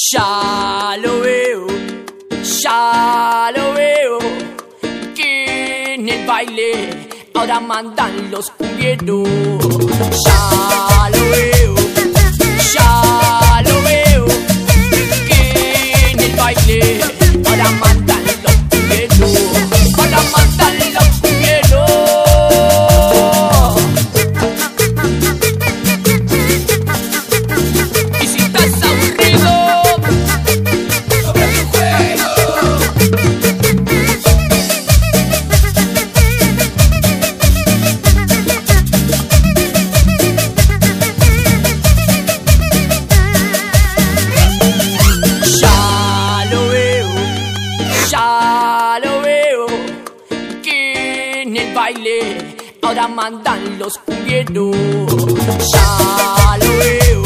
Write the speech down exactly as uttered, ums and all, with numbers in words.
Ya lo veo, ya lo veo, que en el baile ahora mandan los cumbieros. Ya lo veo, ya lo veo, que en el baile ahora mandan los cumbieros. Ahora mandan los cumbieros. Y si estás aburrido, ya lo veo, que en el baile ahora mandan los cumbieros. Ya lo veo.